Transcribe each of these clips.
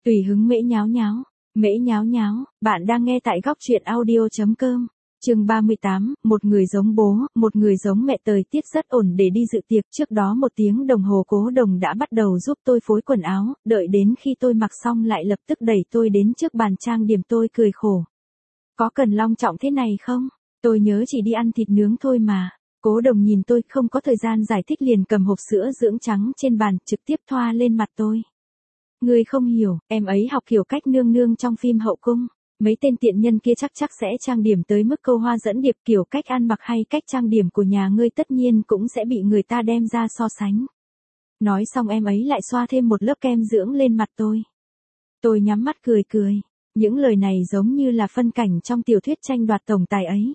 Tùy hứng mễ nháo nháo. Mễ nháo nháo, bạn đang nghe tại góc truyện audio.com. Chương 38, một người giống bố, một người giống mẹ. Thời tiết rất ổn để đi dự tiệc. Trước đó 1 tiếng đồng hồ Cố Đồng đã bắt đầu giúp tôi phối quần áo, đợi đến khi tôi mặc xong lại lập tức đẩy tôi đến trước bàn trang điểm. Tôi cười khổ. Có cần long trọng thế này không? Tôi nhớ chỉ đi ăn thịt nướng thôi mà. Cố Đồng nhìn tôi không có thời gian giải thích liền cầm hộp sữa dưỡng trắng trên bàn trực tiếp thoa lên mặt tôi. Ngươi không hiểu, em ấy học kiểu cách nương nương trong phim Hậu Cung. Mấy tên tiện nhân kia chắc sẽ trang điểm tới mức câu hoa dẫn điệp. Kiểu cách ăn mặc hay cách trang điểm của nhà ngươi tất nhiên cũng sẽ bị người ta đem ra so sánh. Nói xong em ấy lại xoa thêm một lớp kem dưỡng lên mặt tôi. Tôi nhắm mắt cười cười. Những lời này giống như là phân cảnh trong tiểu thuyết tranh đoạt tổng tài ấy.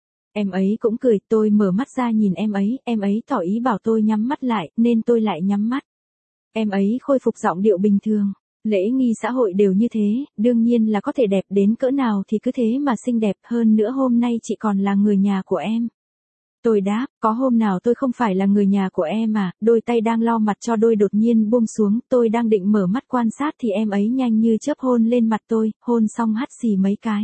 Em ấy cũng cười. Tôi mở mắt ra nhìn em ấy tỏ ý bảo tôi nhắm mắt lại nên tôi lại nhắm mắt. Em ấy khôi phục giọng điệu bình thường. Lễ nghi xã hội đều như thế, đương nhiên là có thể đẹp đến cỡ nào thì cứ thế mà xinh đẹp. Hơn nữa hôm nay chị còn là người nhà của em. Tôi đáp, có hôm nào tôi không phải là người nhà của em à? Đôi tay đang lau mặt cho đôi đột nhiên buông xuống. Tôi đang định mở mắt quan sát thì em ấy nhanh như chớp hôn lên mặt tôi, hôn xong hắt xì mấy cái.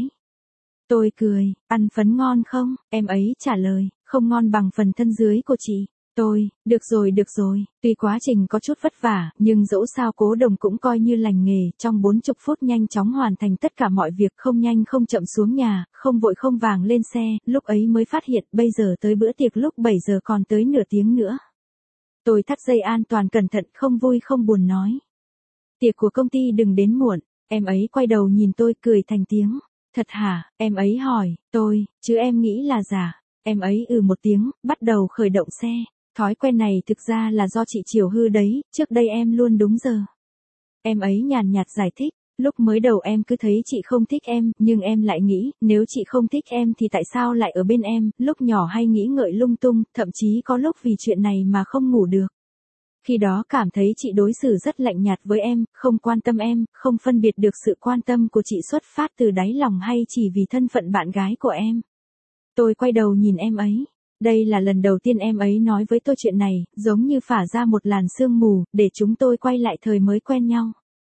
Tôi cười, ăn phấn ngon không? Em ấy trả lời, không ngon bằng phần thân dưới của chị. Tôi, được rồi, tuy quá trình có chút vất vả, nhưng dẫu sao Cố Đồng cũng coi như lành nghề, trong 40 phút nhanh chóng hoàn thành tất cả mọi việc, không nhanh không chậm xuống nhà, không vội không vàng lên xe, lúc ấy mới phát hiện bây giờ tới bữa tiệc lúc 7 giờ còn tới nửa tiếng nữa. Tôi thắt dây an toàn cẩn thận không vui không buồn nói. Tiệc của công ty đừng đến muộn, em ấy quay đầu nhìn tôi cười thành tiếng. Thật hả? Em ấy hỏi, tôi, chứ em nghĩ là giả. Em ấy một tiếng, bắt đầu khởi động xe. Thói quen này thực ra là do chị chiều hư đấy, trước đây em luôn đúng giờ. Em ấy nhàn nhạt giải thích, lúc mới đầu em cứ thấy chị không thích em, nhưng em lại nghĩ, nếu chị không thích em thì tại sao lại ở bên em, lúc nhỏ hay nghĩ ngợi lung tung, thậm chí có lúc vì chuyện này mà không ngủ được. Khi đó cảm thấy chị đối xử rất lạnh nhạt với em, không quan tâm em, không phân biệt được sự quan tâm của chị xuất phát từ đáy lòng hay chỉ vì thân phận bạn gái của em. Tôi quay đầu nhìn em ấy. Đây là lần đầu tiên em ấy nói với tôi chuyện này, giống như phả ra một làn sương mù, để chúng tôi quay lại thời mới quen nhau.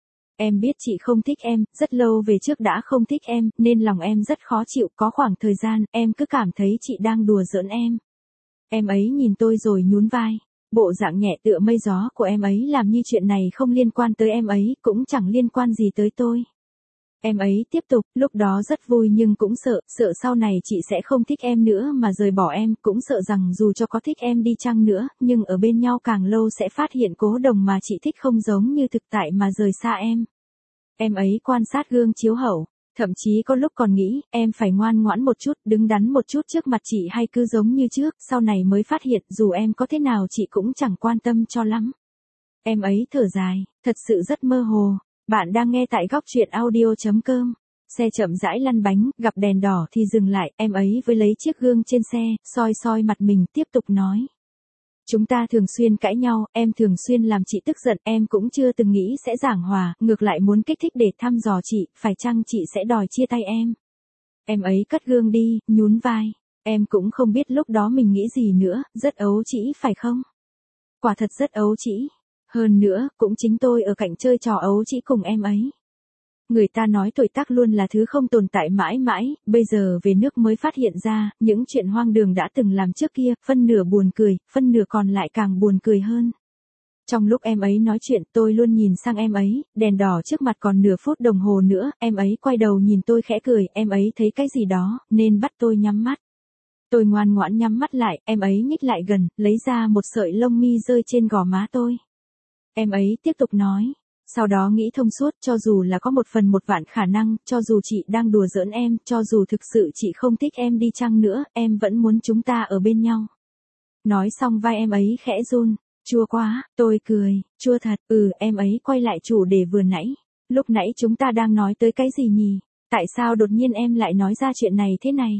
Em biết chị không thích em, rất lâu về trước đã không thích em, nên lòng em rất khó chịu, có khoảng thời gian, em cứ cảm thấy chị đang đùa giỡn em. Em ấy nhìn tôi rồi nhún vai. Bộ dạng nhẹ tựa mây gió của em ấy làm như chuyện này không liên quan tới em ấy, cũng chẳng liên quan gì tới tôi. Em ấy tiếp tục, lúc đó rất vui nhưng cũng sợ sau này chị sẽ không thích em nữa mà rời bỏ em, cũng sợ rằng dù cho có thích em đi chăng nữa, nhưng ở bên nhau càng lâu sẽ phát hiện Cố Đồng mà chị thích không giống như thực tại mà rời xa em. Em ấy quan sát gương chiếu hậu, thậm chí có lúc còn nghĩ, em phải ngoan ngoãn một chút, đứng đắn một chút trước mặt chị hay cứ giống như trước, sau này mới phát hiện dù em có thế nào chị cũng chẳng quan tâm cho lắm. Em ấy thở dài, thật sự rất mơ hồ. Bạn đang nghe tại góc truyện audio.com. Xe chậm rãi lăn bánh, gặp đèn đỏ thì dừng lại, em ấy với lấy chiếc gương trên xe, soi mặt mình tiếp tục nói. Chúng ta thường xuyên cãi nhau, em thường xuyên làm chị tức giận, em cũng chưa từng nghĩ sẽ giảng hòa, ngược lại muốn kích thích để thăm dò chị, phải chăng chị sẽ đòi chia tay em. Em ấy cất gương đi, nhún vai. Em cũng không biết lúc đó mình nghĩ gì nữa, rất ấu trĩ phải không? Quả thật rất ấu trĩ. Hơn nữa, cũng chính tôi ở cạnh chơi trò ấu trĩ cùng em ấy. Người ta nói tuổi tác luôn là thứ không tồn tại mãi mãi, bây giờ về nước mới phát hiện ra, những chuyện hoang đường đã từng làm trước kia, phân nửa buồn cười, phân nửa còn lại càng buồn cười hơn. Trong lúc em ấy nói chuyện tôi luôn nhìn sang em ấy, đèn đỏ trước mặt còn nửa phút đồng hồ nữa, em ấy quay đầu nhìn tôi khẽ cười, em ấy thấy cái gì đó, nên bắt tôi nhắm mắt. Tôi ngoan ngoãn nhắm mắt lại, em ấy nhích lại gần, lấy ra một sợi lông mi rơi trên gò má tôi. Em ấy tiếp tục nói, sau đó nghĩ thông suốt, cho dù là có 1/1 vạn khả năng, cho dù chị đang đùa giỡn em, cho dù thực sự chị không thích em đi chăng nữa, em vẫn muốn chúng ta ở bên nhau. Nói xong vai em ấy khẽ run, chua quá, tôi cười, chua thật, em ấy quay lại chủ đề vừa nãy. Lúc nãy chúng ta đang nói tới cái gì nhỉ? Tại sao đột nhiên em lại nói ra chuyện này thế này?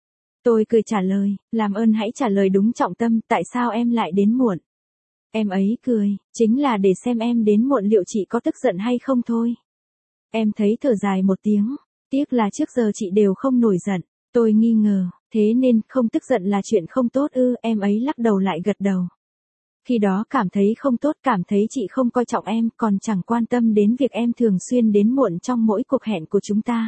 Tôi cười trả lời, làm ơn hãy trả lời đúng trọng tâm, tại sao em lại đến muộn? Em ấy cười, chính là để xem em đến muộn liệu chị có tức giận hay không thôi. Em thấy thở dài một tiếng, tiếc là trước giờ chị đều không nổi giận. Tôi nghi ngờ, thế nên không tức giận là chuyện không tốt ư? Em ấy lắc đầu lại gật đầu. Khi đó cảm thấy không tốt, cảm thấy chị không coi trọng em, còn chẳng quan tâm đến việc em thường xuyên đến muộn trong mỗi cuộc hẹn của chúng ta.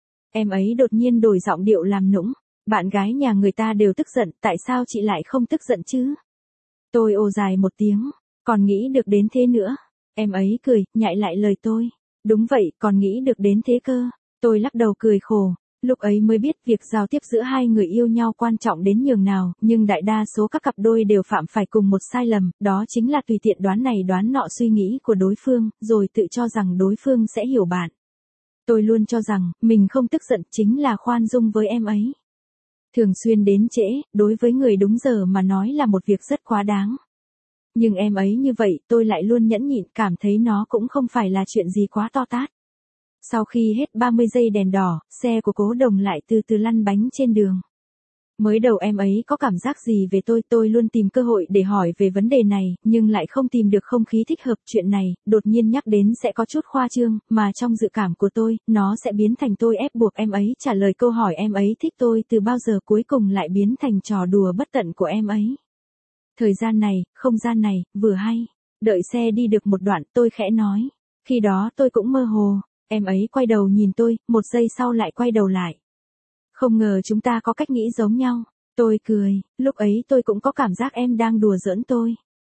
Em ấy đột nhiên đổi giọng điệu làm nũng. Bạn gái nhà người ta đều tức giận, tại sao chị lại không tức giận chứ? Tôi ồ dài một tiếng, còn nghĩ được đến thế nữa. Em ấy cười, nhại lại lời tôi. Đúng vậy, còn nghĩ được đến thế cơ. Tôi lắc đầu cười khổ. Lúc ấy mới biết việc giao tiếp giữa hai người yêu nhau quan trọng đến nhường nào, nhưng đại đa số các cặp đôi đều phạm phải cùng một sai lầm, đó chính là tùy tiện đoán này đoán nọ suy nghĩ của đối phương, rồi tự cho rằng đối phương sẽ hiểu bạn. Tôi luôn cho rằng, mình không tức giận chính là khoan dung với em ấy. Thường xuyên đến trễ, đối với người đúng giờ mà nói là một việc rất quá đáng. Nhưng em ấy như vậy, tôi lại luôn nhẫn nhịn, cảm thấy nó cũng không phải là chuyện gì quá to tát. Sau khi hết 30 giây đèn đỏ, xe của Cố Đồng lại từ từ lăn bánh trên đường. Mới đầu em ấy có cảm giác gì về tôi luôn tìm cơ hội để hỏi về vấn đề này, nhưng lại không tìm được không khí thích hợp. Chuyện này, đột nhiên nhắc đến sẽ có chút khoa trương, mà trong dự cảm của tôi, nó sẽ biến thành tôi ép buộc em ấy trả lời câu hỏi em ấy thích tôi từ bao giờ, cuối cùng lại biến thành trò đùa bất tận của em ấy. Thời gian này, không gian này, vừa hay. Đợi xe đi được một đoạn, tôi khẽ nói. Khi đó tôi cũng mơ hồ. Em ấy quay đầu nhìn tôi, một giây sau lại quay đầu lại. Không ngờ chúng ta có cách nghĩ giống nhau. Tôi cười, lúc ấy tôi cũng có cảm giác em đang đùa giỡn tôi.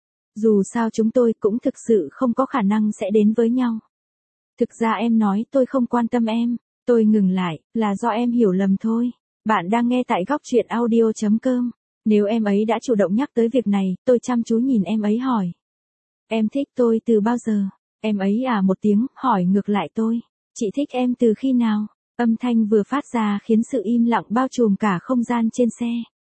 Dù sao chúng tôi cũng thực sự không có khả năng sẽ đến với nhau. Thực ra em nói tôi không quan tâm em. Tôi ngừng lại, là do em hiểu lầm thôi. Bạn đang nghe tại góc truyện audio.com. Nếu em ấy đã chủ động nhắc tới việc này, tôi chăm chú nhìn em ấy hỏi. Em thích tôi từ bao giờ? Em ấy một tiếng, hỏi ngược lại tôi. Chị thích em từ khi nào? Âm thanh vừa phát ra khiến sự im lặng bao trùm cả không gian trên xe.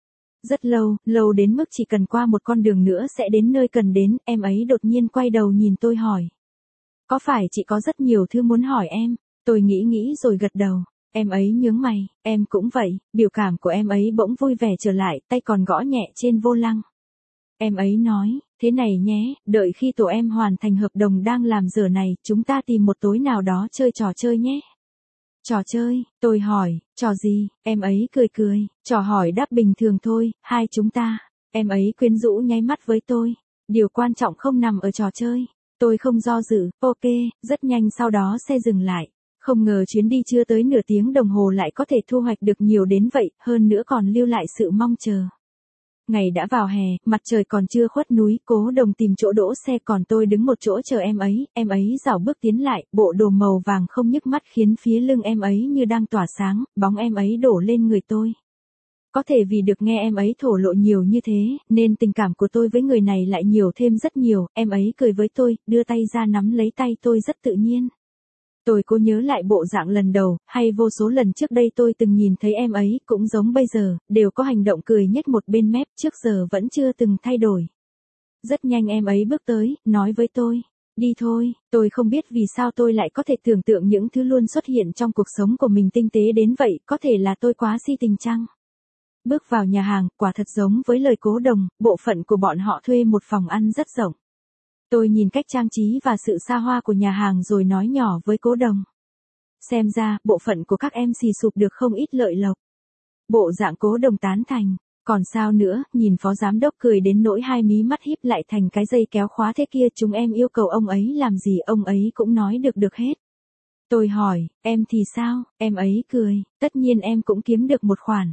Rất lâu, lâu đến mức chỉ cần qua một con đường nữa sẽ đến nơi cần đến, em ấy đột nhiên quay đầu nhìn tôi hỏi. Có phải chị có rất nhiều thứ muốn hỏi em? Tôi nghĩ rồi gật đầu. Em ấy nhướng mày, em cũng vậy, biểu cảm của em ấy bỗng vui vẻ trở lại, tay còn gõ nhẹ trên vô lăng. Em ấy nói, thế này nhé, đợi khi tổ em hoàn thành hợp đồng đang làm giờ này, chúng ta tìm một tối nào đó chơi trò chơi nhé. Trò chơi, tôi hỏi, trò gì, em ấy cười, trò hỏi đáp bình thường thôi, hai chúng ta. Em ấy quyến rũ nháy mắt với tôi, điều quan trọng không nằm ở trò chơi. Tôi không do dự, ok, rất nhanh sau đó xe dừng lại. Không ngờ chuyến đi chưa tới nửa tiếng đồng hồ lại có thể thu hoạch được nhiều đến vậy, hơn nữa còn lưu lại sự mong chờ. Ngày đã vào hè, mặt trời còn chưa khuất núi, Cố Đồng tìm chỗ đỗ xe còn tôi đứng một chỗ chờ em ấy rảo bước tiến lại, bộ đồ màu vàng không nhức mắt khiến phía lưng em ấy như đang tỏa sáng, bóng em ấy đổ lên người tôi. Có thể vì được nghe em ấy thổ lộ nhiều như thế, nên tình cảm của tôi với người này lại nhiều thêm rất nhiều, em ấy cười với tôi, đưa tay ra nắm lấy tay tôi rất tự nhiên. Tôi cố nhớ lại bộ dạng lần đầu, hay vô số lần trước đây tôi từng nhìn thấy em ấy, cũng giống bây giờ, đều có hành động cười nhếch một bên mép, trước giờ vẫn chưa từng thay đổi. Rất nhanh em ấy bước tới, nói với tôi, đi thôi, tôi không biết vì sao tôi lại có thể tưởng tượng những thứ luôn xuất hiện trong cuộc sống của mình tinh tế đến vậy, có thể là tôi quá si tình chăng? Bước vào nhà hàng, quả thật giống với lời Cố Đồng, bộ phận của bọn họ thuê một phòng ăn rất rộng. Tôi nhìn cách trang trí và sự xa hoa của nhà hàng rồi nói nhỏ với Cố Đồng. Xem ra, bộ phận của các em xì sụp được không ít lợi lộc. Bộ dạng Cố Đồng tán thành. Còn sao nữa, nhìn phó giám đốc cười đến nỗi hai mí mắt híp lại thành cái dây kéo khóa thế kia, chúng em yêu cầu ông ấy làm gì ông ấy cũng nói được hết. Tôi hỏi, em thì sao? Em ấy cười, tất nhiên em cũng kiếm được một khoản.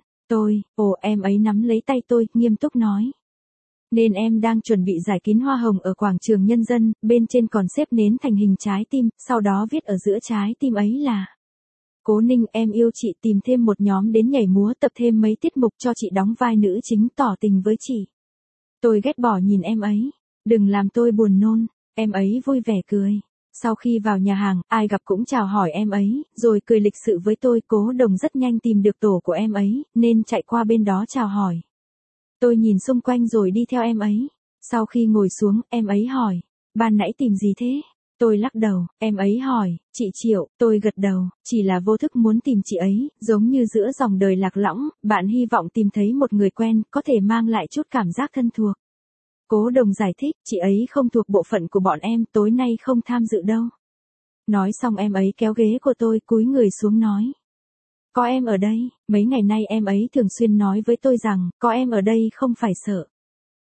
Em ấy nắm lấy tay tôi, nghiêm túc nói. Nên em đang chuẩn bị giải kín hoa hồng ở quảng trường Nhân dân, bên trên còn xếp nến thành hình trái tim, sau đó viết ở giữa trái tim ấy là: Cố Ninh, em yêu chị, tìm thêm một nhóm đến nhảy múa, tập thêm mấy tiết mục cho chị đóng vai nữ chính, tỏ tình với chị. Tôi ghét bỏ nhìn em ấy. Đừng làm tôi buồn nôn. Em ấy vui vẻ cười. Sau khi vào nhà hàng, ai gặp cũng chào hỏi em ấy, rồi cười lịch sự với tôi. Cố Đồng rất nhanh tìm được tổ của em ấy, nên chạy qua bên đó chào hỏi. Tôi nhìn xung quanh rồi đi theo em ấy. Sau khi ngồi xuống, em ấy hỏi, ban nãy tìm gì thế? Tôi lắc đầu, em ấy hỏi, chị Triệu, tôi gật đầu, chỉ là vô thức muốn tìm chị ấy, giống như giữa dòng đời lạc lõng, bạn hy vọng tìm thấy một người quen, có thể mang lại chút cảm giác thân thuộc. Cố Đồng giải thích, chị ấy không thuộc bộ phận của bọn em, tối nay không tham dự đâu. Nói xong em ấy kéo ghế của tôi, cúi người xuống nói. Có em ở đây, mấy ngày nay em ấy thường xuyên nói với tôi rằng, có em ở đây không phải sợ.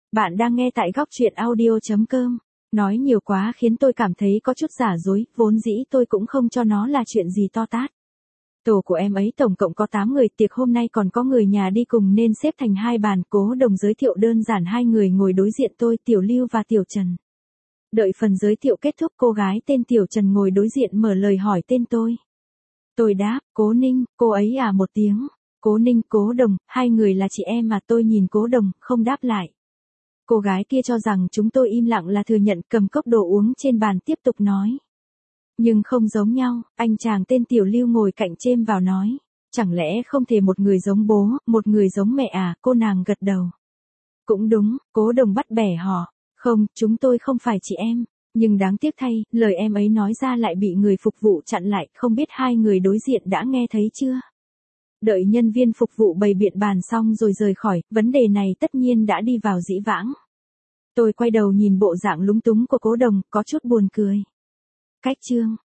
Bạn đang nghe tại góc truyện audio.com. Nói nhiều quá khiến tôi cảm thấy có chút giả dối, vốn dĩ tôi cũng không cho nó là chuyện gì to tát. Tổ của em ấy tổng cộng có 8 người, tiệc hôm nay còn có người nhà đi cùng nên xếp thành 2 bàn, Cố Đồng giới thiệu đơn giản 2 người ngồi đối diện tôi, Tiểu Lưu và Tiểu Trần. Đợi phần giới thiệu kết thúc, cô gái tên Tiểu Trần ngồi đối diện mở lời hỏi tên tôi. Tôi đáp, Cố Ninh, cô ấy à một tiếng. Cố Ninh, Cố Đồng, 2 người là chị em mà. Tôi nhìn Cố Đồng, không đáp lại. Cô gái kia cho rằng chúng tôi im lặng là thừa nhận, cầm cốc đồ uống trên bàn tiếp tục nói. Nhưng không giống nhau, anh chàng tên Tiểu Lưu ngồi cạnh chêm vào nói. Chẳng lẽ không thể một người giống bố, một người giống mẹ à? Cô nàng gật đầu. Cũng đúng, Cố Đồng bắt bẻ họ. Không, chúng tôi không phải chị em. Nhưng đáng tiếc thay, lời em ấy nói ra lại bị người phục vụ chặn lại, không biết 2 người đối diện đã nghe thấy chưa? Đợi nhân viên phục vụ bày biện bàn xong rồi rời khỏi, vấn đề này tất nhiên đã đi vào dĩ vãng. Tôi quay đầu nhìn bộ dạng lúng túng của Cố Đồng, có chút buồn cười. Cách chương